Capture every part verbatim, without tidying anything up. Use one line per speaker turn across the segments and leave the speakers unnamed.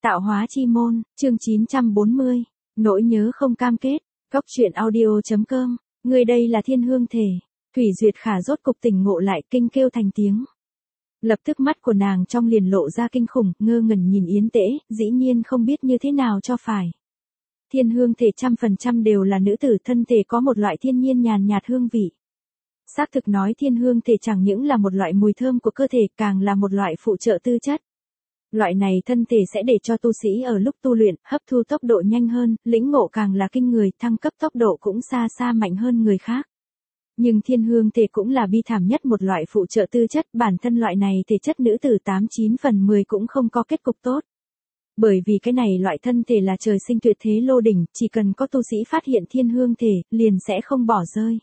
Tạo hóa chi môn, chương chín trăm bốn mươi. Nỗi nhớ không cam kết. Cốc truyện audio chấm com. Người đây là thiên hương thể. Thủy Duyệt Khả rốt cục tỉnh ngộ lại, kinh kêu thành tiếng. Lập tức mắt của nàng trong liền lộ ra kinh khủng, ngơ ngẩn nhìn Yến Tễ, dĩ nhiên không biết như thế nào cho phải. Thiên hương thể trăm phần trăm đều là nữ tử, thân thể có một loại thiên nhiên nhàn nhạt hương vị. Xác thực nói thiên hương thể chẳng những là một loại mùi thơm của cơ thể, càng là một loại phụ trợ tư chất. Loại này thân thể sẽ để cho tu sĩ ở lúc tu luyện, hấp thu tốc độ nhanh hơn, lĩnh ngộ càng là kinh người, thăng cấp tốc độ cũng xa xa mạnh hơn người khác. Nhưng thiên hương thể cũng là bi thảm nhất một loại phụ trợ tư chất, bản thân loại này thể chất nữ tử tám chín phần mười cũng không có kết cục tốt. Bởi vì cái này loại thân thể là trời sinh tuyệt thế lô đỉnh, chỉ cần có tu sĩ phát hiện thiên hương thể, liền sẽ không bỏ rơi.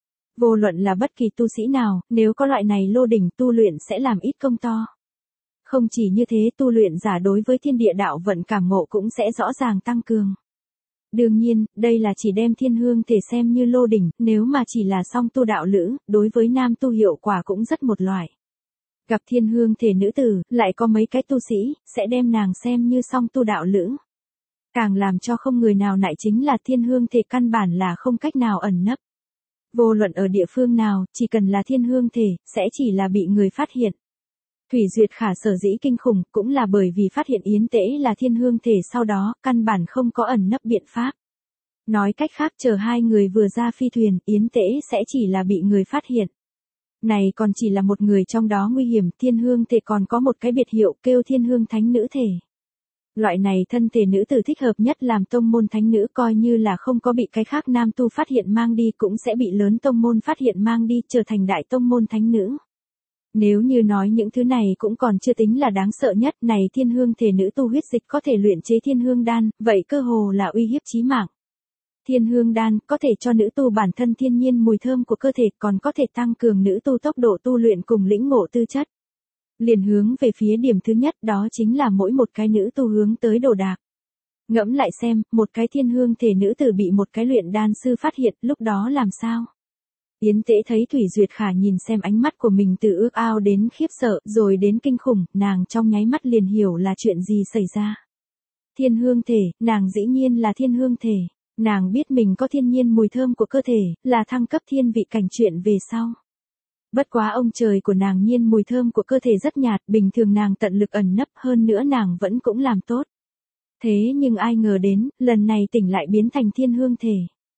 Vô luận là bất kỳ tu sĩ nào, nếu có loại này lô đỉnh tu luyện sẽ làm ít công to. Không chỉ như thế, tu luyện giả đối với thiên địa đạo vận cảm ngộ cũng sẽ rõ ràng tăng cường. Đương nhiên, đây là chỉ đem thiên hương thể xem như lô đỉnh, nếu mà chỉ là song tu đạo lữ, đối với nam tu hiệu quả cũng rất một loại. Gặp thiên hương thể nữ tử, lại có mấy cái tu sĩ, sẽ đem nàng xem như song tu đạo lữ. Càng làm cho không người nào nại chính là thiên hương thể căn bản là không cách nào ẩn nấp. Vô luận ở địa phương nào, chỉ cần là thiên hương thể, sẽ chỉ là bị người phát hiện. Thủy Duyệt Khả sở dĩ kinh khủng, cũng là bởi vì phát hiện Yến Tễ là thiên hương thể sau đó, căn bản không có ẩn nấp biện pháp. Nói cách khác, chờ hai người vừa ra phi thuyền, Yến Tễ sẽ chỉ là bị người phát hiện. Này còn chỉ là một người trong đó nguy hiểm, thiên hương thể còn có một cái biệt hiệu kêu thiên hương thánh nữ thể. Loại này thân thể nữ tử thích hợp nhất làm tông môn thánh nữ, coi như là không có bị cái khác nam tu phát hiện mang đi cũng sẽ bị lớn tông môn phát hiện mang đi, trở thành đại tông môn thánh nữ. Nếu như nói những thứ này cũng còn chưa tính là đáng sợ nhất, này thiên hương thể nữ tu huyết dịch có thể luyện chế thiên hương đan, vậy cơ hồ là uy hiếp chí mạng. Thiên hương đan có thể cho nữ tu bản thân thiên nhiên mùi thơm của cơ thể, còn có thể tăng cường nữ tu tốc độ tu luyện cùng lĩnh ngộ tư chất. Liền hướng về phía điểm thứ nhất, đó chính là mỗi một cái nữ tu hướng tới đồ đạc. Ngẫm lại xem, một cái thiên hương thể nữ tử bị một cái luyện đan sư phát hiện, lúc đó làm sao? Yến Tễ thấy Thủy Duyệt Khả nhìn xem ánh mắt của mình từ ước ao đến khiếp sợ, rồi đến kinh khủng, nàng trong nháy mắt liền hiểu là chuyện gì xảy ra. Thiên hương thể, nàng dĩ nhiên là thiên hương thể. Nàng biết mình có thiên nhiên mùi thơm của cơ thể, là thăng cấp thiên vị cảnh chuyện về sau. Bất quá ông trời của nàng nhiên mùi thơm của cơ thể rất nhạt, bình thường nàng tận lực ẩn nấp, hơn nữa nàng vẫn cũng làm tốt. Thế nhưng ai ngờ đến, lần này tỉnh lại biến thành thiên hương thể.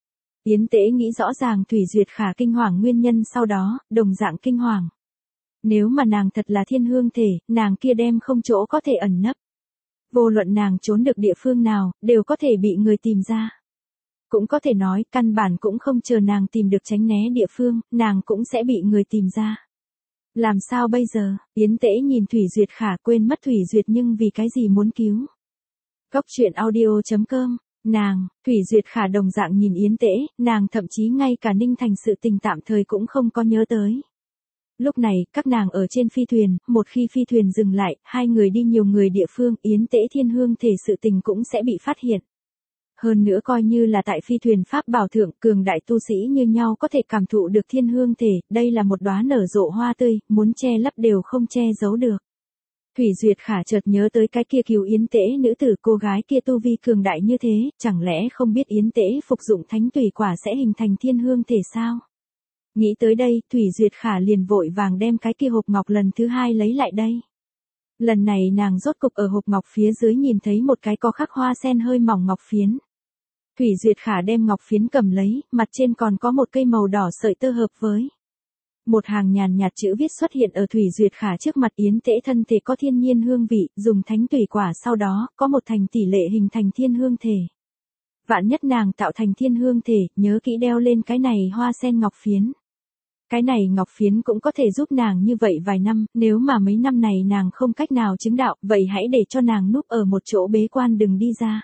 Yến Tễ nghĩ rõ ràng Thủy Duyệt Khả kinh hoàng nguyên nhân sau đó, đồng dạng kinh hoàng. Nếu mà nàng thật là thiên hương thể, nàng kia đem không chỗ có thể ẩn nấp. Vô luận nàng trốn được địa phương nào, đều có thể bị người tìm ra. Cũng có thể nói, căn bản cũng không chờ nàng tìm được tránh né địa phương, nàng cũng sẽ bị người tìm ra. Làm sao bây giờ? Yến Tễ nhìn Thủy Duyệt Khả, quên mất Thủy Duyệt nhưng vì cái gì muốn cứu. Cốc truyện audio chấm com. Nàng, Thủy Duyệt Khả đồng dạng nhìn Yến Tễ, nàng thậm chí ngay cả Ninh Thành sự tình tạm thời cũng không có nhớ tới. Lúc này, các nàng ở trên phi thuyền, một khi phi thuyền dừng lại, hai người đi nhiều người địa phương, Yến Tễ thiên hương thể sự tình cũng sẽ bị phát hiện. Hơn nữa coi như là tại phi thuyền pháp bảo thượng, cường đại tu sĩ như nhau có thể cảm thụ được thiên hương thể, đây là một đóa nở rộ hoa tươi, muốn che lấp đều không che giấu được. Thủy Duyệt Khả chợt nhớ tới cái kia cứu Yến Tễ nữ tử, cô gái kia tu vi cường đại như thế, chẳng lẽ không biết Yến Tễ phục dụng thánh tùy quả sẽ hình thành thiên hương thể sao? Nghĩ tới đây, Thủy Duyệt Khả liền vội vàng đem cái kia hộp ngọc lần thứ hai lấy lại đây. Lần này nàng rốt cục ở hộp ngọc phía dưới nhìn thấy một cái có khắc hoa sen hơi mỏng ngọc phiến. Thủy Duyệt Khả đem ngọc phiến cầm lấy, mặt trên còn có một cây màu đỏ sợi tơ hợp với. Một hàng nhàn nhạt chữ viết xuất hiện ở Thủy Duyệt Khả trước mặt. Yến Tễ thân thể có thiên nhiên hương vị, dùng thánh tùy quả sau đó, có một thành tỷ lệ hình thành thiên hương thể. Vạn nhất nàng tạo thành thiên hương thể, nhớ kỹ đeo lên cái này hoa sen ngọc phiến. Cái này ngọc phiến cũng có thể giúp nàng như vậy vài năm, nếu mà mấy năm này nàng không cách nào chứng đạo, vậy hãy để cho nàng núp ở một chỗ bế quan đừng đi ra.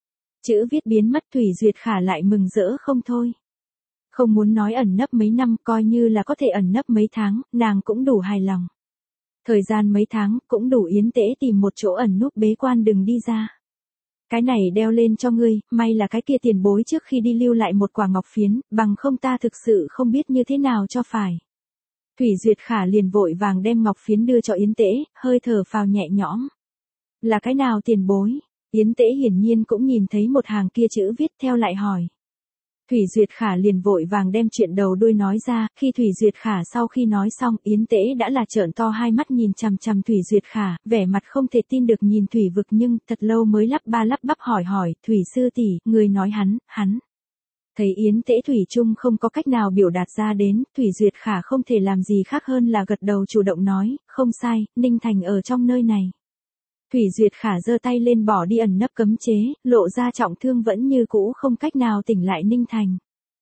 Chữ viết biến mất, Thủy Duyệt Khả lại mừng rỡ không thôi. Không muốn nói ẩn nấp mấy năm, coi như là có thể ẩn nấp mấy tháng, nàng cũng đủ hài lòng. Thời gian mấy tháng, cũng đủ Yến Tễ tìm một chỗ ẩn núp bế quan đừng đi ra. Cái này đeo lên cho ngươi, may là cái kia tiền bối trước khi đi lưu lại một quả ngọc phiến, bằng không ta thực sự không biết như thế nào cho phải. Thủy Duyệt Khả liền vội vàng đem ngọc phiến đưa cho Yến Tễ, hơi thở phào nhẹ nhõm. Là cái nào tiền bối? Yến Tễ hiển nhiên cũng nhìn thấy một hàng kia chữ viết theo lại hỏi. Thủy Duyệt Khả liền vội vàng đem chuyện đầu đuôi nói ra, khi Thủy Duyệt Khả sau khi nói xong, Yến Tễ đã là trợn to hai mắt nhìn chằm chằm Thủy Duyệt Khả, vẻ mặt không thể tin được nhìn Thủy Vực nhưng thật lâu mới lắp ba lắp bắp hỏi hỏi, Thủy sư tỷ, người nói hắn, hắn. Thấy Yến Tễ Thủy chung không có cách nào biểu đạt ra đến, Thủy Duyệt Khả không thể làm gì khác hơn là gật đầu chủ động nói, không sai, Ninh Thành ở trong nơi này. Thủy Duyệt Khả giơ tay lên bỏ đi ẩn nấp cấm chế, lộ ra trọng thương vẫn như cũ không cách nào tỉnh lại Ninh Thành.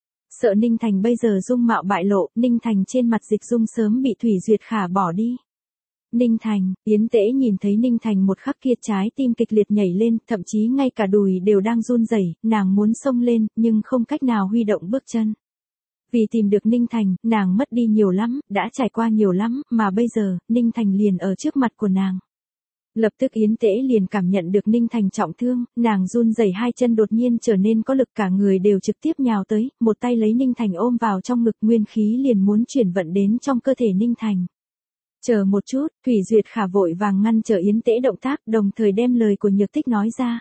Sợ Ninh Thành bây giờ dung mạo bại lộ, Ninh Thành trên mặt dịch dung sớm bị Thủy Duyệt Khả bỏ đi. Ninh Thành, Yến Tễ nhìn thấy Ninh Thành một khắc kia trái tim kịch liệt nhảy lên, thậm chí ngay cả đùi đều đang run rẩy, nàng muốn xông lên, nhưng không cách nào huy động bước chân. Vì tìm được Ninh Thành, nàng mất đi nhiều lắm, đã trải qua nhiều lắm, mà bây giờ, Ninh Thành liền ở trước mặt của nàng. Lập tức Yến Tễ liền cảm nhận được Ninh Thành trọng thương, nàng run rẩy hai chân đột nhiên trở nên có lực cả người đều trực tiếp nhào tới, một tay lấy Ninh Thành ôm vào trong ngực nguyên khí liền muốn chuyển vận đến trong cơ thể Ninh Thành. Chờ một chút, Thủy Duyệt Khả vội vàng ngăn trở Yến Tễ động tác đồng thời đem lời của Nhược Tích nói ra.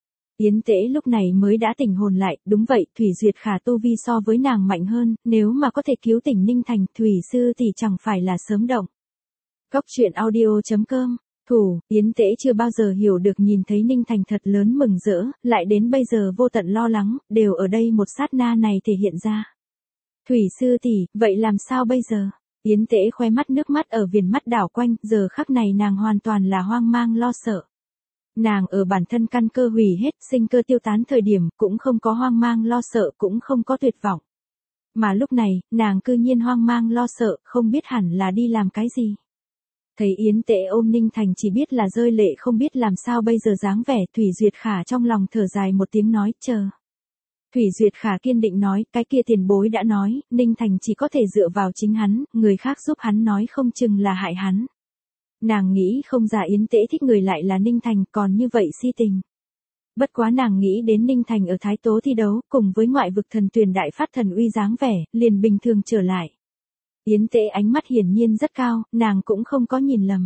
Yến Tễ lúc này mới đã tỉnh hồn lại, đúng vậy, Thủy Duyệt Khả tu vi so với nàng mạnh hơn, nếu mà có thể cứu tỉnh Ninh Thành, Thủy sư thì chẳng phải là sớm động. Góc truyện audio chấm com Thủ, Yến Tễ chưa bao giờ hiểu được nhìn thấy Ninh Thành thật lớn mừng rỡ, lại đến bây giờ vô tận lo lắng, đều ở đây một sát na này thể hiện ra. Thủy sư tỷ, vậy làm sao bây giờ? Yến Tễ khoe mắt nước mắt ở viền mắt đảo quanh, giờ khắc này nàng hoàn toàn là hoang mang lo sợ. Nàng ở bản thân căn cơ hủy hết, sinh cơ tiêu tán thời điểm, cũng không có hoang mang lo sợ, cũng không có tuyệt vọng. Mà lúc này, nàng cư nhiên hoang mang lo sợ, không biết hẳn là đi làm cái gì. Thấy Yến Tễ ôm Ninh Thành chỉ biết là rơi lệ không biết làm sao bây giờ dáng vẻ, Thủy Duyệt Khả trong lòng thở dài một tiếng nói, chờ. Thủy Duyệt Khả kiên định nói, cái kia tiền bối đã nói, Ninh Thành chỉ có thể dựa vào chính hắn, người khác giúp hắn nói không chừng là hại hắn. Nàng nghĩ không ra Yến Tễ thích người lại là Ninh Thành, còn như vậy si tình. Bất quá nàng nghĩ đến Ninh Thành ở Thái Tố thi đấu, cùng với ngoại vực thần tuyền đại phát thần uy dáng vẻ, liền bình thường trở lại. Yến Tễ ánh mắt hiển nhiên rất cao, nàng cũng không có nhìn lầm.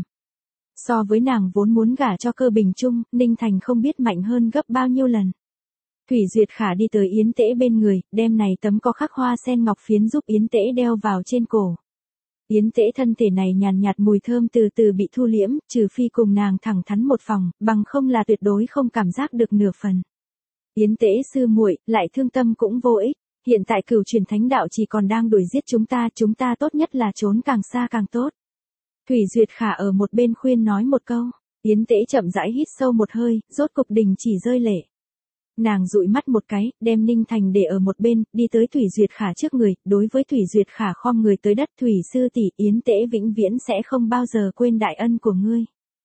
So với nàng vốn muốn gả cho Cơ Bình Trung, Ninh Thành không biết mạnh hơn gấp bao nhiêu lần. Thủy Duyệt Khả đi tới Yến Tễ bên người, đem này tấm có khắc hoa sen ngọc phiến giúp Yến Tễ đeo vào trên cổ. Yến Tễ thân thể này nhàn nhạt mùi thơm từ từ bị thu liễm, trừ phi cùng nàng thẳng thắn một phòng, bằng không là tuyệt đối không cảm giác được nửa phần. Yến Tễ sư muội, lại thương tâm cũng vô ích, hiện tại Cửu Truyền Thánh Đạo chỉ còn đang đuổi giết chúng ta, chúng ta tốt nhất là trốn càng xa càng tốt. Thủy Duyệt Khả ở một bên khuyên nói một câu, Yến Tễ chậm rãi hít sâu một hơi, rốt cục đình chỉ rơi lệ. Nàng dụi mắt một cái, đem Ninh Thành để ở một bên, đi tới Thủy Duyệt Khả trước người, đối với Thủy Duyệt Khả khom người tới đất, Thủy sư tỷ, Yến Tễ vĩnh viễn sẽ không bao giờ quên đại ân của ngươi.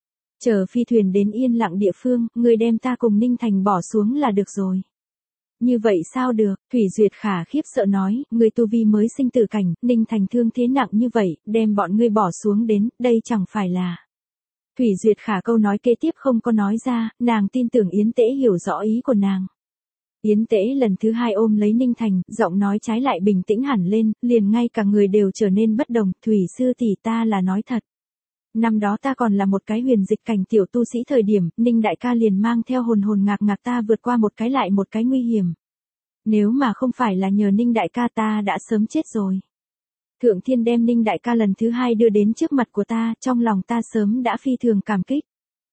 Chờ phi thuyền đến yên lặng địa phương, ngươi đem ta cùng Ninh Thành bỏ xuống là được rồi. Như vậy sao được, Thủy Duyệt Khả khiếp sợ nói, ngươi tu vi mới sinh tử cảnh, Ninh Thành thương thế nặng như vậy, đem bọn ngươi bỏ xuống đến, đây chẳng phải là... Thủy Duyệt Khả câu nói kế tiếp không có nói ra, nàng tin tưởng Yến Tễ hiểu rõ ý của nàng. Yến Tễ lần thứ hai ôm lấy Ninh Thành, giọng nói trái lại bình tĩnh hẳn lên, liền ngay cả người đều trở nên bất đồng, Thủy sư tỷ, ta là nói thật. Năm đó ta còn là một cái huyền dịch cảnh tiểu tu sĩ thời điểm, Ninh đại ca liền mang theo hồn hồn ngạc ngạc ta vượt qua một cái lại một cái nguy hiểm. Nếu mà không phải là nhờ Ninh đại ca ta đã sớm chết rồi. Thượng Thiên đem Ninh đại ca lần thứ hai đưa đến trước mặt của ta, trong lòng ta sớm đã phi thường cảm kích.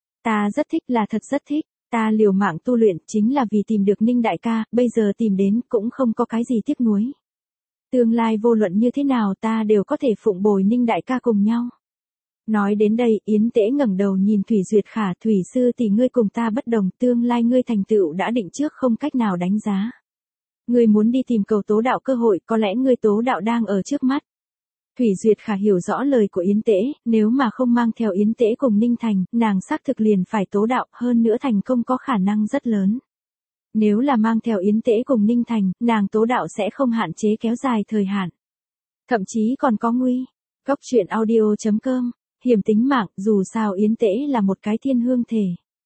Ta rất thích là thật rất thích, ta liều mạng tu luyện chính là vì tìm được Ninh đại ca, bây giờ tìm đến cũng không có cái gì tiếc nuối. Tương lai vô luận như thế nào ta đều có thể phụng bồi Ninh đại ca cùng nhau. Nói đến đây, Yến Tễ ngẩng đầu nhìn Thủy Duyệt Khả, Thủy sư tỷ ngươi cùng ta bất đồng, tương lai ngươi thành tựu đã định trước không cách nào đánh giá. Ngươi muốn đi tìm cầu tố đạo cơ hội, có lẽ ngươi tố đạo đang ở trước mắt. Thủy Duyệt Khả hiểu rõ lời của Yến Tễ, nếu mà không mang theo Yến Tễ cùng Ninh Thành, nàng xác thực liền phải tố đạo, hơn nữa thành công có khả năng rất lớn. Nếu là mang theo Yến Tễ cùng Ninh Thành, nàng tố đạo sẽ không hạn chế kéo dài thời hạn. Thậm chí còn có nguy. Góc truyện audio chấm com Hiểm tính mạng, dù sao Yến Tễ là một cái thiên hương thể.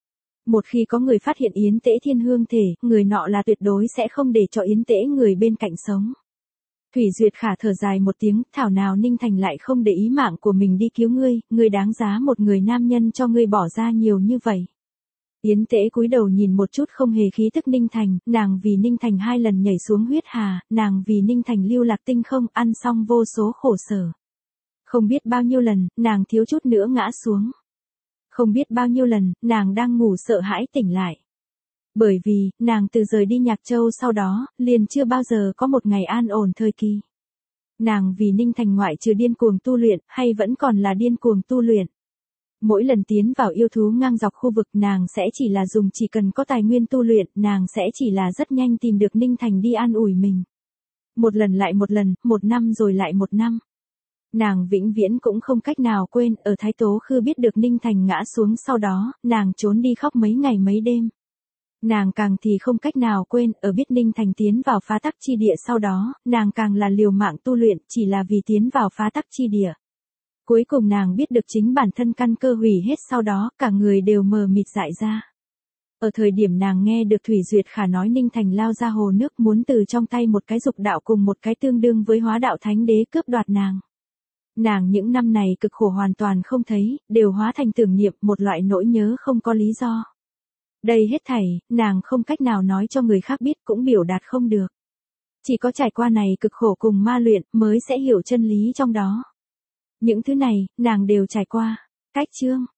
Một khi có người phát hiện Yến Tễ thiên hương thể, người nọ là tuyệt đối sẽ không để cho Yến Tễ người bên cạnh sống. Thủy Duyệt Khả thở dài một tiếng, thảo nào Ninh Thành lại không để ý mạng của mình đi cứu ngươi, ngươi đáng giá một người nam nhân cho ngươi bỏ ra nhiều như vậy. Yến Tễ cúi đầu nhìn một chút không hề khí tức Ninh Thành, nàng vì Ninh Thành hai lần nhảy xuống huyết hà, nàng vì Ninh Thành lưu lạc tinh không, ăn xong vô số khổ sở. Không biết bao nhiêu lần, nàng thiếu chút nữa ngã xuống. Không biết bao nhiêu lần, nàng đang ngủ sợ hãi tỉnh lại. Bởi vì, nàng từ rời đi Nhạc Châu sau đó, liền chưa bao giờ có một ngày an ổn thời kỳ. Nàng vì Ninh Thành ngoại trừ điên cuồng tu luyện, hay vẫn còn là điên cuồng tu luyện. Mỗi lần tiến vào yêu thú ngang dọc khu vực nàng sẽ chỉ là dùng chỉ cần có tài nguyên tu luyện, nàng sẽ chỉ là rất nhanh tìm được Ninh Thành đi an ủi mình. Một lần lại một lần, một năm rồi lại một năm. Nàng vĩnh viễn cũng không cách nào quên, ở Thái Tố Khư biết được Ninh Thành ngã xuống sau đó, nàng trốn đi khóc mấy ngày mấy đêm. Nàng càng thì không cách nào quên, ở biết Ninh Thành tiến vào phá tắc chi địa sau đó, nàng càng là liều mạng tu luyện, chỉ là vì tiến vào phá tắc chi địa. Cuối cùng nàng biết được chính bản thân căn cơ hủy hết sau đó, cả người đều mờ mịt dại ra. Ở thời điểm nàng nghe được Thủy Duyệt Khả nói Ninh Thành lao ra hồ nước muốn từ trong tay một cái dục đạo cùng một cái tương đương với hóa đạo thánh đế cướp đoạt nàng. Nàng những năm này cực khổ hoàn toàn không thấy, đều hóa thành tưởng niệm, một loại nỗi nhớ không có lý do. Đây hết thảy, nàng không cách nào nói cho người khác biết, cũng biểu đạt không được. Chỉ có trải qua này cực khổ cùng ma luyện mới sẽ hiểu chân lý trong đó. Những thứ này, nàng đều trải qua. Cách chương